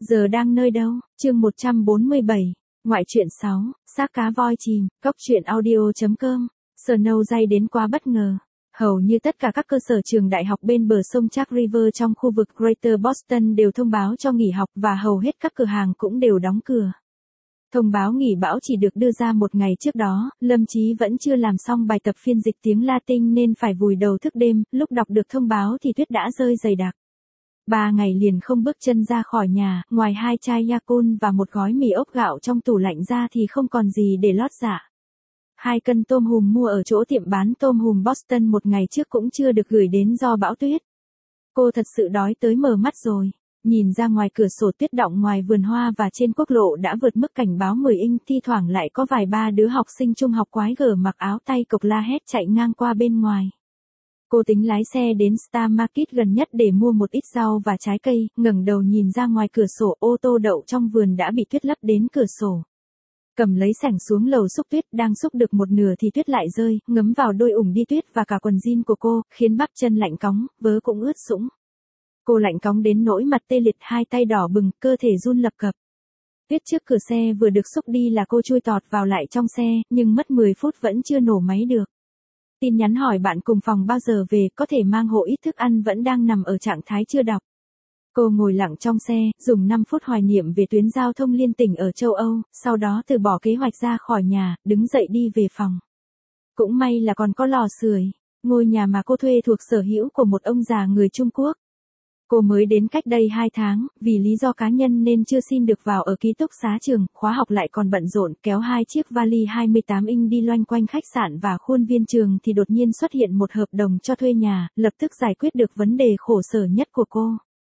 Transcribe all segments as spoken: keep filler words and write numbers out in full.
Giờ đang nơi đâu? Chương một trăm bốn mươi bảy. Ngoại truyện sáu, xác cá voi chìm, cốc truyện audio.com. Snow Day đến quá bất ngờ. Hầu như tất cả các cơ sở trường đại học bên bờ sông Charles River trong khu vực Greater Boston đều thông báo cho nghỉ học và hầu hết các cửa hàng cũng đều đóng cửa. Thông báo nghỉ bão chỉ được đưa ra một ngày trước đó, Lâm Chí vẫn chưa làm xong bài tập phiên dịch tiếng Latin nên phải vùi đầu thức đêm, lúc đọc được thông báo thì tuyết đã rơi dày đặc. Ba ngày liền không bước chân ra khỏi nhà, ngoài hai chai Yakult và một gói mì ốc gạo trong tủ lạnh ra thì không còn gì để lót dạ. Hai cân tôm hùm mua ở chỗ tiệm bán tôm hùm Boston một ngày trước cũng chưa được gửi đến do bão tuyết. Cô thật sự đói tới mở mắt rồi. Nhìn ra ngoài cửa sổ tuyết đọng ngoài vườn hoa và trên quốc lộ đã vượt mức cảnh báo mười inch, thi thoảng lại có vài ba đứa học sinh trung học quái gở mặc áo tay cộc la hét chạy ngang qua bên ngoài. Cô tính lái xe đến Star Market gần nhất để mua một ít rau và trái cây, ngẩng đầu nhìn ra ngoài cửa sổ, ô tô đậu trong vườn đã bị tuyết lấp đến cửa sổ. Cầm lấy sảnh xuống lầu xúc tuyết, đang xúc được một nửa thì tuyết lại rơi, ngấm vào đôi ủng đi tuyết và cả quần jean của cô, khiến bắp chân lạnh cóng, vớ cũng ướt sũng. Cô lạnh cóng đến nỗi mặt tê liệt, hai tay đỏ bừng, cơ thể run lập cập. Tuyết trước cửa xe vừa được xúc đi là cô chui tọt vào lại trong xe, nhưng mất mười phút vẫn chưa nổ máy được. Tin nhắn hỏi bạn cùng phòng bao giờ về, có thể mang hộ ít thức ăn vẫn đang nằm ở trạng thái chưa đọc. Cô ngồi lặng trong xe, dùng năm phút hoài niệm về tuyến giao thông liên tỉnh ở châu Âu, sau đó từ bỏ kế hoạch ra khỏi nhà, đứng dậy đi về phòng. Cũng may là còn có lò sưởi, ngôi nhà mà cô thuê thuộc sở hữu của một ông già người Trung Quốc. Cô mới đến cách đây hai tháng, vì lý do cá nhân nên chưa xin được vào ở ký túc xá trường, khóa học lại còn bận rộn, kéo hai chiếc vali hai mươi tám inch đi loanh quanh khách sạn và khuôn viên trường thì đột nhiên xuất hiện một hợp đồng cho thuê nhà, lập tức giải quyết được vấn đề khổ sở nhất của cô.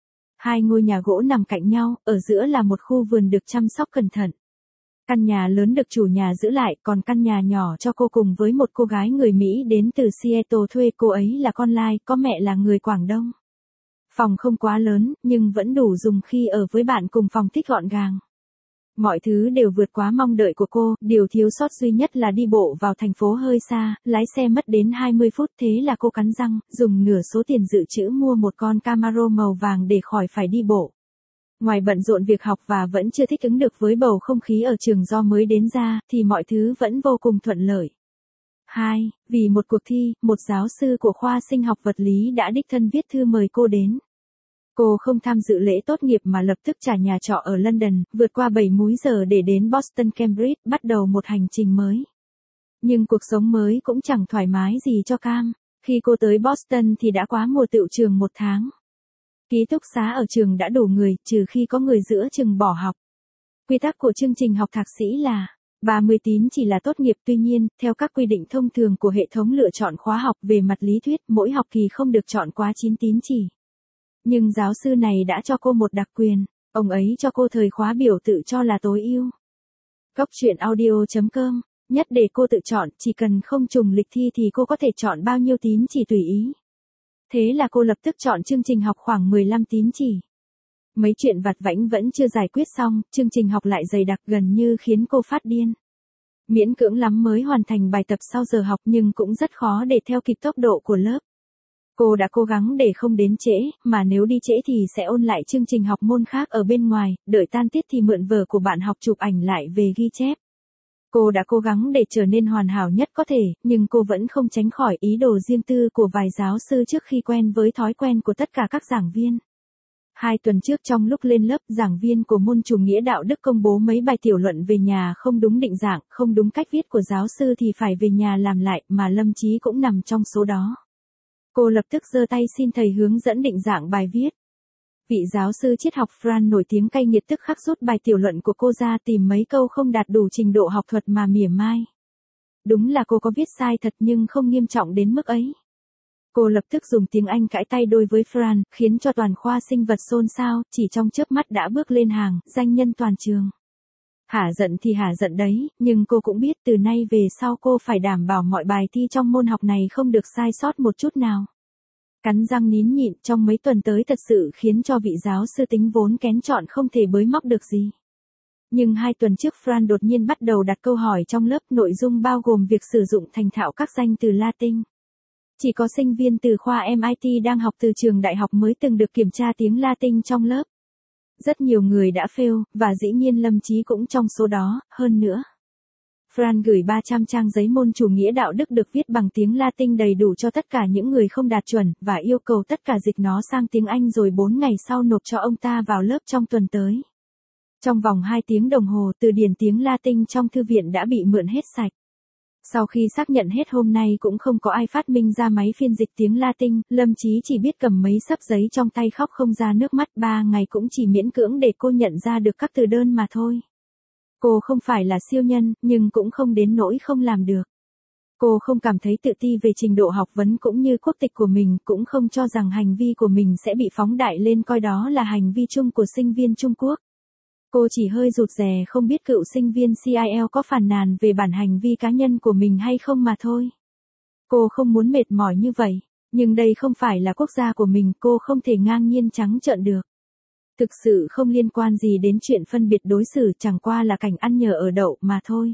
Hai ngôi nhà gỗ nằm cạnh nhau, ở giữa là một khu vườn được chăm sóc cẩn thận. Căn nhà lớn được chủ nhà giữ lại, còn căn nhà nhỏ cho cô cùng với một cô gái người Mỹ đến từ Seattle thuê, cô ấy là con lai, có mẹ là người Quảng Đông. Phòng không quá lớn, nhưng vẫn đủ dùng khi ở với bạn cùng phòng, thích gọn gàng. Mọi thứ đều vượt quá mong đợi của cô, điều thiếu sót duy nhất là đi bộ vào thành phố hơi xa, lái xe mất đến hai mươi phút, thế là cô cắn răng, dùng nửa số tiền dự trữ mua một con Camaro màu vàng để khỏi phải đi bộ. Ngoài bận rộn việc học và vẫn chưa thích ứng được với bầu không khí ở trường do mới đến ra, thì mọi thứ vẫn vô cùng thuận lợi. hai. Vì một cuộc thi, một giáo sư của khoa sinh học vật lý đã đích thân viết thư mời cô đến. Cô không tham dự lễ tốt nghiệp mà lập tức trả nhà trọ ở London, vượt qua bảy múi giờ để đến Boston Cambridge, bắt đầu một hành trình mới. Nhưng cuộc sống mới cũng chẳng thoải mái gì cho Cam. Khi cô tới Boston thì đã quá mùa tựu trường một tháng. Ký túc xá ở trường đã đủ người, trừ khi có người giữa chừng bỏ học. Quy tắc của chương trình học thạc sĩ là ba mươi tín chỉ là tốt nghiệp, tuy nhiên, theo các quy định thông thường của hệ thống lựa chọn khóa học về mặt lý thuyết, mỗi học kỳ không được chọn quá chín tín chỉ. Nhưng giáo sư này đã cho cô một đặc quyền, ông ấy cho cô thời khóa biểu tự cho là tối ưu. Cốc truyện audio.com, nhất để cô tự chọn, chỉ cần không trùng lịch thi thì cô có thể chọn bao nhiêu tín chỉ tùy ý. Thế là cô lập tức chọn chương trình học khoảng mười lăm tín chỉ. Mấy chuyện vặt vãnh vẫn chưa giải quyết xong, chương trình học lại dày đặc gần như khiến cô phát điên. Miễn cưỡng lắm mới hoàn thành bài tập sau giờ học, nhưng cũng rất khó để theo kịp tốc độ của lớp. Cô đã cố gắng để không đến trễ, mà nếu đi trễ thì sẽ ôn lại chương trình học môn khác ở bên ngoài, đợi tan tiết thì mượn vở của bạn học chụp ảnh lại về ghi chép. Cô đã cố gắng để trở nên hoàn hảo nhất có thể, nhưng cô vẫn không tránh khỏi ý đồ riêng tư của vài giáo sư trước khi quen với thói quen của tất cả các giảng viên. Hai tuần trước trong lúc lên lớp, giảng viên của môn chủ nghĩa đạo đức công bố mấy bài tiểu luận về nhà không đúng định dạng, không đúng cách viết của giáo sư thì phải về nhà làm lại, mà Lâm Chí cũng nằm trong số đó. Cô lập tức giơ tay xin thầy hướng dẫn định dạng bài viết. Vị giáo sư triết học Fran nổi tiếng cay nghiệt tức khắc rút bài tiểu luận của cô ra, tìm mấy câu không đạt đủ trình độ học thuật mà mỉa mai. Đúng là cô có viết sai thật nhưng không nghiêm trọng đến mức ấy. Cô lập tức dùng tiếng Anh cãi tay đôi với Fran, khiến cho toàn khoa sinh vật xôn xao, chỉ trong chớp mắt đã bước lên hàng danh nhân toàn trường. Hả giận thì hả giận đấy, nhưng cô cũng biết từ nay về sau cô phải đảm bảo mọi bài thi trong môn học này không được sai sót một chút nào. Cắn răng nín nhịn trong mấy tuần tới thật sự khiến cho vị giáo sư tính vốn kén chọn không thể bới móc được gì. Nhưng hai tuần trước Fran đột nhiên bắt đầu đặt câu hỏi trong lớp, nội dung bao gồm việc sử dụng thành thạo các danh từ Latin. Chỉ có sinh viên từ khoa em i tê đang học từ trường đại học mới từng được kiểm tra tiếng Latin trong lớp. Rất nhiều người đã fail, và dĩ nhiên Lâm Chí cũng trong số đó, hơn nữa. Fran gửi ba trăm trang giấy môn chủ nghĩa đạo đức được viết bằng tiếng Latin đầy đủ cho tất cả những người không đạt chuẩn, và yêu cầu tất cả dịch nó sang tiếng Anh rồi bốn ngày sau nộp cho ông ta vào lớp trong tuần tới. Trong vòng hai tiếng đồng hồ, từ điển tiếng Latin trong thư viện đã bị mượn hết sạch. Sau khi xác nhận hết hôm nay cũng không có ai phát minh ra máy phiên dịch tiếng Latin, Lâm Chí chỉ biết cầm mấy xấp giấy trong tay khóc không ra nước mắt, ba ngày cũng chỉ miễn cưỡng để cô nhận ra được các từ đơn mà thôi. Cô không phải là siêu nhân, nhưng cũng không đến nỗi không làm được. Cô không cảm thấy tự ti về trình độ học vấn cũng như quốc tịch của mình, cũng không cho rằng hành vi của mình sẽ bị phóng đại lên coi đó là hành vi chung của sinh viên Trung Quốc. Cô chỉ hơi rụt rè không biết cựu sinh viên xê i lờ có phàn nàn về bản hành vi cá nhân của mình hay không mà thôi. Cô không muốn mệt mỏi như vậy, nhưng đây không phải là quốc gia của mình, cô không thể ngang nhiên trắng trợn được. Thực sự không liên quan gì đến chuyện phân biệt đối xử, chẳng qua là cảnh ăn nhờ ở đậu mà thôi.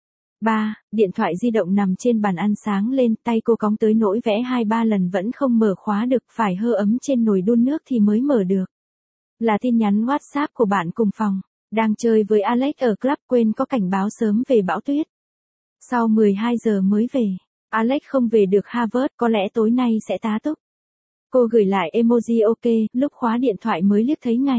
ba. Điện thoại di động nằm trên bàn ăn sáng lên, tay cô cóng tới nỗi vẽ hai ba lần vẫn không mở khóa được, phải hơ ấm trên nồi đun nước thì mới mở được. Là tin nhắn WhatsApp của bạn cùng phòng, đang chơi với Alex ở club, quên có cảnh báo sớm về bão tuyết. Sau mười hai giờ mới về, Alex không về được Harvard, có lẽ tối nay sẽ tá túc. Cô gửi lại emoji ok, lúc khóa điện thoại mới liếc thấy ngày.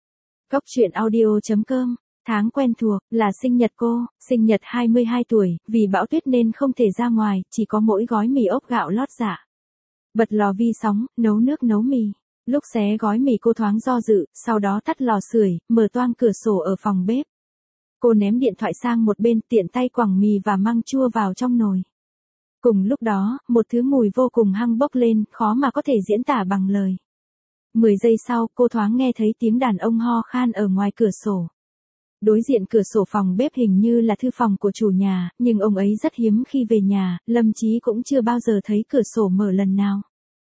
Góc truyện audio chấm com, tháng quen thuộc, là sinh nhật cô, sinh nhật hai mươi hai tuổi, vì bão tuyết nên không thể ra ngoài, chỉ có mỗi gói mì ốp gạo lót dạ. Bật lò vi sóng, nấu nước nấu mì. Lúc xé gói mì cô thoáng do dự, sau đó tắt lò sưởi, mở toang cửa sổ ở phòng bếp. Cô ném điện thoại sang một bên, tiện tay quẳng mì và măng chua vào trong nồi. Cùng lúc đó, một thứ mùi vô cùng hăng bốc lên, khó mà có thể diễn tả bằng lời. Mười giây sau, cô thoáng nghe thấy tiếng đàn ông ho khan ở ngoài cửa sổ. Đối diện cửa sổ phòng bếp hình như là thư phòng của chủ nhà, nhưng ông ấy rất hiếm khi về nhà, Lâm Chí cũng chưa bao giờ thấy cửa sổ mở lần nào.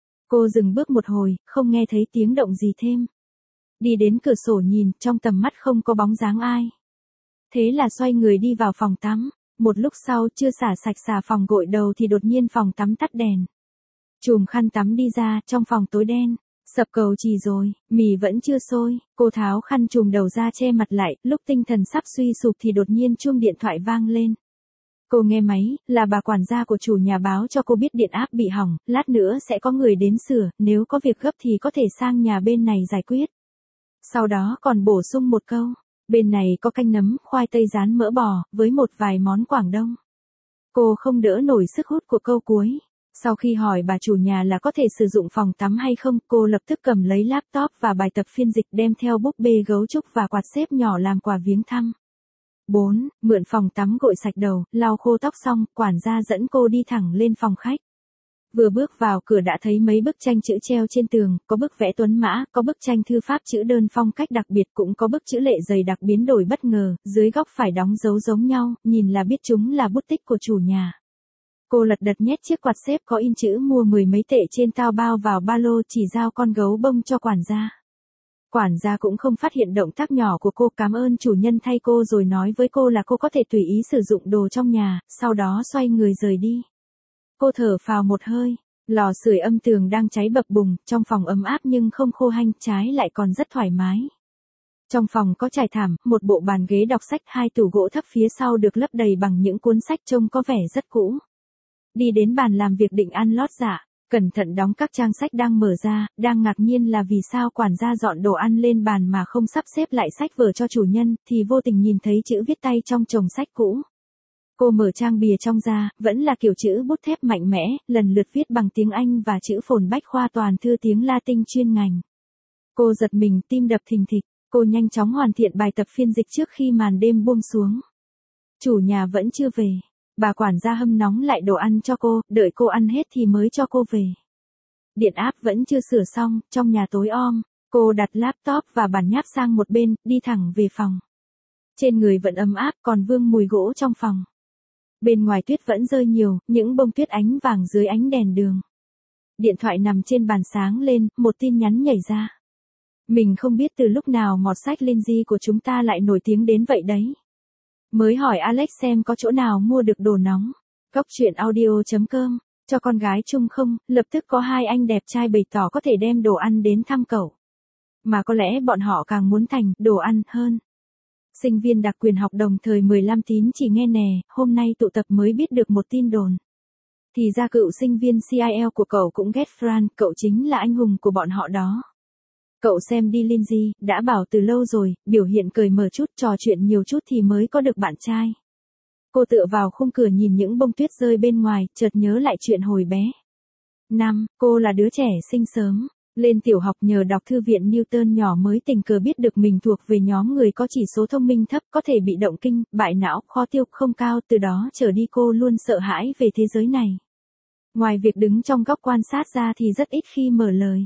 Cô dừng bước một hồi, không nghe thấy tiếng động gì thêm. Đi đến cửa sổ nhìn, trong tầm mắt không có bóng dáng ai. Thế là xoay người đi vào phòng tắm. Một lúc sau, chưa xả sạch xà phòng gội đầu thì đột nhiên phòng tắm tắt đèn. Chùm khăn tắm đi ra, trong phòng tối đen. Sập cầu chỉ rồi, mì vẫn chưa sôi, cô tháo khăn chùm đầu ra che mặt lại, lúc tinh thần sắp suy sụp thì đột nhiên chuông điện thoại vang lên. Cô nghe máy, là bà quản gia của chủ nhà báo cho cô biết điện áp bị hỏng, lát nữa sẽ có người đến sửa, nếu có việc gấp thì có thể sang nhà bên này giải quyết. Sau đó còn bổ sung một câu, bên này có canh nấm, khoai tây rán mỡ bò, với một vài món Quảng Đông. Cô không đỡ nổi sức hút của câu cuối. Sau khi hỏi bà chủ nhà là có thể sử dụng phòng tắm hay không, cô lập tức cầm lấy laptop và bài tập phiên dịch, đem theo búp bê gấu trúc và quạt xếp nhỏ làm quà viếng thăm. bốn. Mượn phòng tắm gội sạch đầu, lau khô tóc xong, quản gia dẫn cô đi thẳng lên phòng khách. Vừa bước vào cửa đã thấy mấy bức tranh chữ treo trên tường, có bức vẽ tuấn mã, có bức tranh thư pháp chữ đơn phong cách đặc biệt, cũng có bức chữ lệ dày đặc biến đổi bất ngờ, dưới góc phải đóng dấu giống nhau, nhìn là biết chúng là bút tích của chủ nhà. Cô lật đật nhét chiếc quạt xếp có in chữ mua mười mấy tệ trên tao bao vào ba lô, chỉ giao con gấu bông cho quản gia. Quản gia cũng không phát hiện động tác nhỏ của cô, cảm ơn chủ nhân thay cô rồi nói với cô là cô có thể tùy ý sử dụng đồ trong nhà, sau đó xoay người rời đi. Cô thở phào một hơi, lò sưởi âm tường đang cháy bập bùng, trong phòng ấm áp nhưng không khô hanh, trái lại còn rất thoải mái. Trong phòng có trải thảm, một bộ bàn ghế đọc sách, hai tủ gỗ thấp phía sau được lấp đầy bằng những cuốn sách trông có vẻ rất cũ. Đi đến bàn làm việc định ăn lót dạ, cẩn thận đóng các trang sách đang mở ra, đang ngạc nhiên là vì sao quản gia dọn đồ ăn lên bàn mà không sắp xếp lại sách vở cho chủ nhân, thì vô tình nhìn thấy chữ viết tay trong chồng sách cũ. Cô mở trang bìa trong ra, vẫn là kiểu chữ bút thép mạnh mẽ, lần lượt viết bằng tiếng Anh và chữ phồn bách khoa toàn thư tiếng Latin chuyên ngành. Cô giật mình, tim đập thình thịch, cô nhanh chóng hoàn thiện bài tập phiên dịch trước khi màn đêm buông xuống. Chủ nhà vẫn chưa về. Bà quản gia hâm nóng lại đồ ăn cho cô, đợi cô ăn hết thì mới cho cô về. Điện áp vẫn chưa sửa xong, trong nhà tối om, cô đặt laptop và bản nháp sang một bên, đi thẳng về phòng. Trên người vẫn ấm áp, còn vương mùi gỗ trong phòng. Bên ngoài tuyết vẫn rơi nhiều, những bông tuyết ánh vàng dưới ánh đèn đường. Điện thoại nằm trên bàn sáng lên, một tin nhắn nhảy ra. Mình không biết từ lúc nào mọt sách Lindsay của chúng ta lại nổi tiếng đến vậy đấy. Mới hỏi Alex xem có chỗ nào mua được đồ nóng. Góc truyện audio chấm com, cho con gái chung không, lập tức có hai anh đẹp trai bày tỏ có thể đem đồ ăn đến thăm cậu. Mà có lẽ bọn họ càng muốn thành đồ ăn hơn. Sinh viên đặc quyền học đồng thời mười lăm tín chỉ nghe nè, hôm nay tụ tập mới biết được một tin đồn. Thì ra cựu sinh viên xê i lờ của cậu cũng ghét Fran, cậu chính là anh hùng của bọn họ đó. Cậu xem đi Lindsay, đã bảo từ lâu rồi, biểu hiện cởi mở chút, trò chuyện nhiều chút thì mới có được bạn trai. Cô tựa vào khung cửa nhìn những bông tuyết rơi bên ngoài, chợt nhớ lại chuyện hồi bé. Năm, cô là đứa trẻ sinh sớm. Lên tiểu học nhờ đọc thư viện Newton nhỏ mới tình cờ biết được mình thuộc về nhóm người có chỉ số thông minh thấp, có thể bị động kinh, bại não, khó tiêu không cao, từ đó trở đi cô luôn sợ hãi về thế giới này. Ngoài việc đứng trong góc quan sát ra thì rất ít khi mở lời.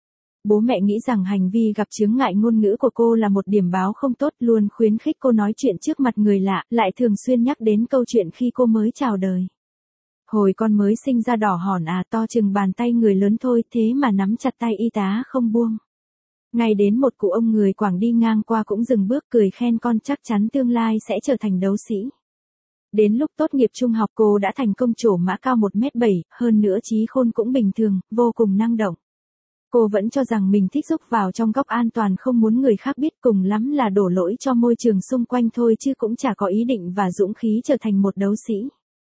Bố mẹ nghĩ rằng hành vi gặp chướng ngại ngôn ngữ của cô là một điểm báo không tốt, luôn khuyến khích cô nói chuyện trước mặt người lạ, lại thường xuyên nhắc đến câu chuyện khi cô mới chào đời. Hồi con mới sinh ra đỏ hòn à, to chừng bàn tay người lớn thôi, thế mà nắm chặt tay y tá không buông. Ngay đến một cụ ông người Quảng đi ngang qua cũng dừng bước cười khen con chắc chắn tương lai sẽ trở thành đấu sĩ. Đến lúc tốt nghiệp trung học cô đã thành công trổ mã cao một mét bảy, hơn nữa trí khôn cũng bình thường, vô cùng năng động. Cô vẫn cho rằng mình thích rúc vào trong góc an toàn, không muốn người khác biết, cùng lắm là đổ lỗi cho môi trường xung quanh thôi chứ cũng chả có ý định và dũng khí trở thành một đấu sĩ.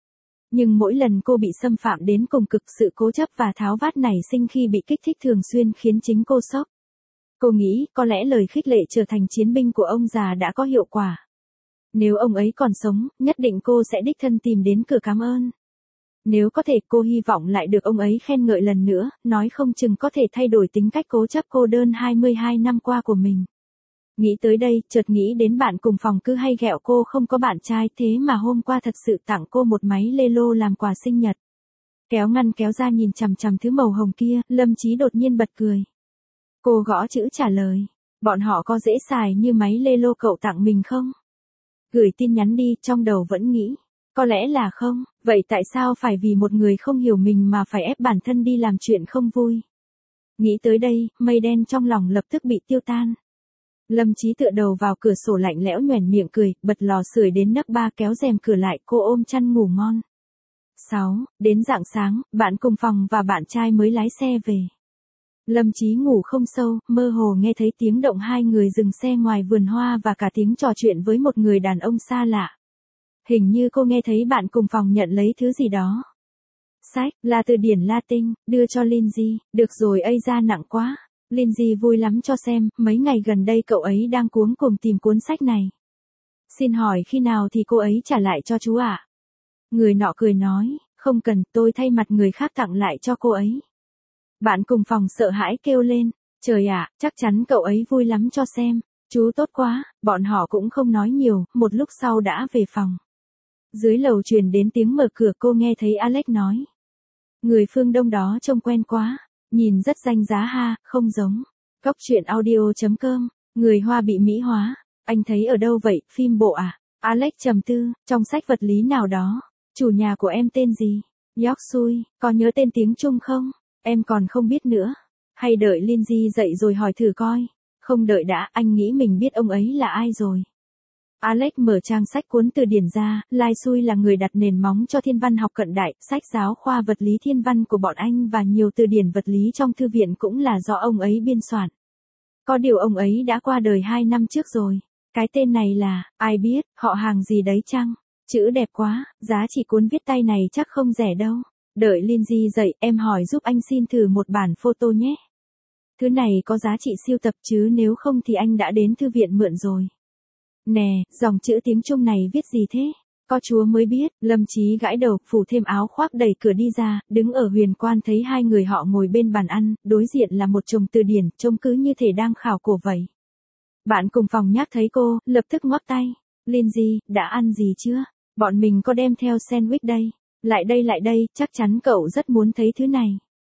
Nhưng mỗi lần cô bị xâm phạm đến cùng cực, sự cố chấp và tháo vát nảy sinh khi bị kích thích thường xuyên khiến chính cô sốc. Cô nghĩ có lẽ lời khích lệ trở thành chiến binh của ông già đã có hiệu quả. Nếu ông ấy còn sống, nhất định cô sẽ đích thân tìm đến cửa cảm ơn. Nếu có thể cô hy vọng lại được ông ấy khen ngợi lần nữa, nói không chừng có thể thay đổi tính cách cố chấp cô đơn hai mươi hai năm qua của mình. Nghĩ tới đây, chợt nghĩ đến bạn cùng phòng cứ hay ghẹo cô không có bạn trai, thế mà hôm qua thật sự tặng cô một máy lê lô làm quà sinh nhật. Kéo ngăn kéo ra nhìn chằm chằm thứ màu hồng kia, Lâm Chí đột nhiên bật cười. Cô gõ chữ trả lời, bọn họ có dễ xài như máy lê lô cậu tặng mình không? Gửi tin nhắn đi, trong đầu vẫn nghĩ, có lẽ là không, vậy tại sao phải vì một người không hiểu mình mà phải ép bản thân đi làm chuyện không vui? Nghĩ tới đây, mây đen trong lòng lập tức bị tiêu tan. Lâm Chí tựa đầu vào cửa sổ lạnh lẽo nhoẻn miệng cười, bật lò sưởi đến nấc ba kéo rèm cửa lại, cô ôm chăn ngủ ngon. sáu. Đến rạng sáng, bạn cùng phòng và bạn trai mới lái xe về. Lâm Chí ngủ không sâu, mơ hồ nghe thấy tiếng động hai người dừng xe ngoài vườn hoa và cả tiếng trò chuyện với một người đàn ông xa lạ. Hình như cô nghe thấy bạn cùng phòng nhận lấy thứ gì đó. Sách, là từ điển Latin, đưa cho Lindsay, được rồi ây da nặng quá. Lindsay vui lắm cho xem, mấy ngày gần đây cậu ấy đang cuống cuồng tìm cuốn sách này. Xin hỏi khi nào thì cô ấy trả lại cho chú ạ? À? Người nọ cười nói, không cần, tôi thay mặt người khác tặng lại cho cô ấy. Bạn cùng phòng sợ hãi kêu lên, trời ạ, chắc chắn cậu ấy vui lắm cho xem, chú tốt quá, bọn họ cũng không nói nhiều, một lúc sau đã về phòng. Dưới lầu truyền đến tiếng mở cửa, cô nghe thấy Alex nói. Người phương Đông đó trông quen quá, nhìn rất danh giá ha, không giống. Cóc truyện audio chấm com, người Hoa bị Mỹ hóa, anh thấy ở đâu vậy, phim bộ à? Alex trầm tư, trong sách vật lý nào đó, chủ nhà của em tên gì? York Sui, có nhớ tên tiếng Trung không? Em còn không biết nữa. Hay đợi Lindsay dậy rồi hỏi thử coi. Không đợi đã, anh nghĩ mình biết ông ấy là ai rồi. Alex mở trang sách cuốn từ điển ra, Lai Sui là người đặt nền móng cho thiên văn học cận đại, sách giáo khoa vật lý thiên văn của bọn anh và nhiều từ điển vật lý trong thư viện cũng là do ông ấy biên soạn. Có điều ông ấy đã qua đời hai năm trước rồi. Cái tên này là, ai biết, họ hàng gì đấy chăng? Chữ đẹp quá, giá trị cuốn viết tay này chắc không rẻ đâu. Đợi Lindsay dậy, em hỏi giúp anh xin thử một bản photo nhé. Thứ này có giá trị siêu tập chứ nếu không thì anh đã đến thư viện mượn rồi. Nè, dòng chữ tiếng Trung này viết gì thế? Có Chúa mới biết, Lâm Chí gãi đầu, phủ thêm áo khoác đẩy cửa đi ra, đứng ở huyền quan thấy hai người họ ngồi bên bàn ăn, đối diện là một chồng từ điển, trông cứ như thể đang khảo cổ vậy. Bạn cùng phòng nhắc thấy cô, lập tức ngoắc tay. Lindsay, đã ăn gì chưa? Bọn mình có đem theo sandwich đây. Lại đây lại đây, chắc chắn cậu rất muốn thấy thứ này.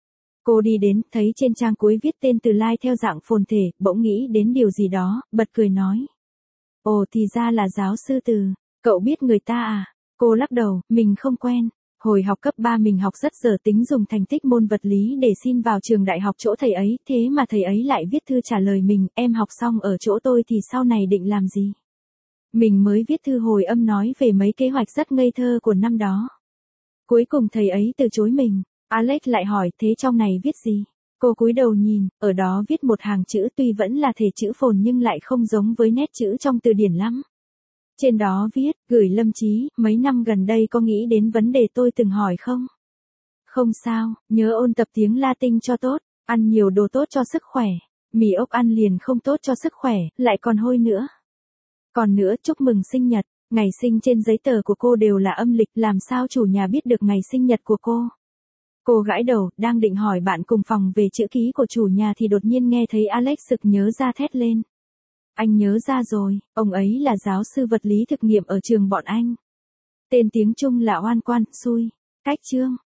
Cô đi đến, thấy trên trang cuối viết tên Từ Lai theo dạng phồn thể, bỗng nghĩ đến điều gì đó, bật cười nói. Ồ thì ra là giáo sư Từ, cậu biết người ta à? Cô lắc đầu, mình không quen. Hồi học cấp ba mình học rất dở tính dùng thành tích môn vật lý để xin vào trường đại học chỗ thầy ấy, thế mà thầy ấy lại viết thư trả lời mình, em học xong ở chỗ tôi thì sau này định làm gì? Mình mới viết thư hồi âm nói về mấy kế hoạch rất ngây thơ của năm đó. Cuối cùng thầy ấy từ chối mình. Alex lại hỏi, thế trong này viết gì? Cô cúi đầu nhìn, ở đó viết một hàng chữ tuy vẫn là thể chữ phồn nhưng lại không giống với nét chữ trong từ điển lắm. Trên đó viết, gửi Lâm Chí, mấy năm gần đây có nghĩ đến vấn đề tôi từng hỏi không? Không sao, nhớ ôn tập tiếng Latin cho tốt, ăn nhiều đồ tốt cho sức khỏe. Mì ốc ăn liền không tốt cho sức khỏe, lại còn hôi nữa. Còn nữa, chúc mừng sinh nhật, ngày sinh trên giấy tờ của cô đều là âm lịch, làm sao chủ nhà biết được ngày sinh nhật của cô? Cô gãi đầu, đang định hỏi bạn cùng phòng về chữ ký của chủ nhà thì đột nhiên nghe thấy Alex sực nhớ ra thét lên. Anh nhớ ra rồi, ông ấy là giáo sư vật lý thực nghiệm ở trường bọn anh. Tên tiếng Trung là Oan Quan, xui. Cách chương.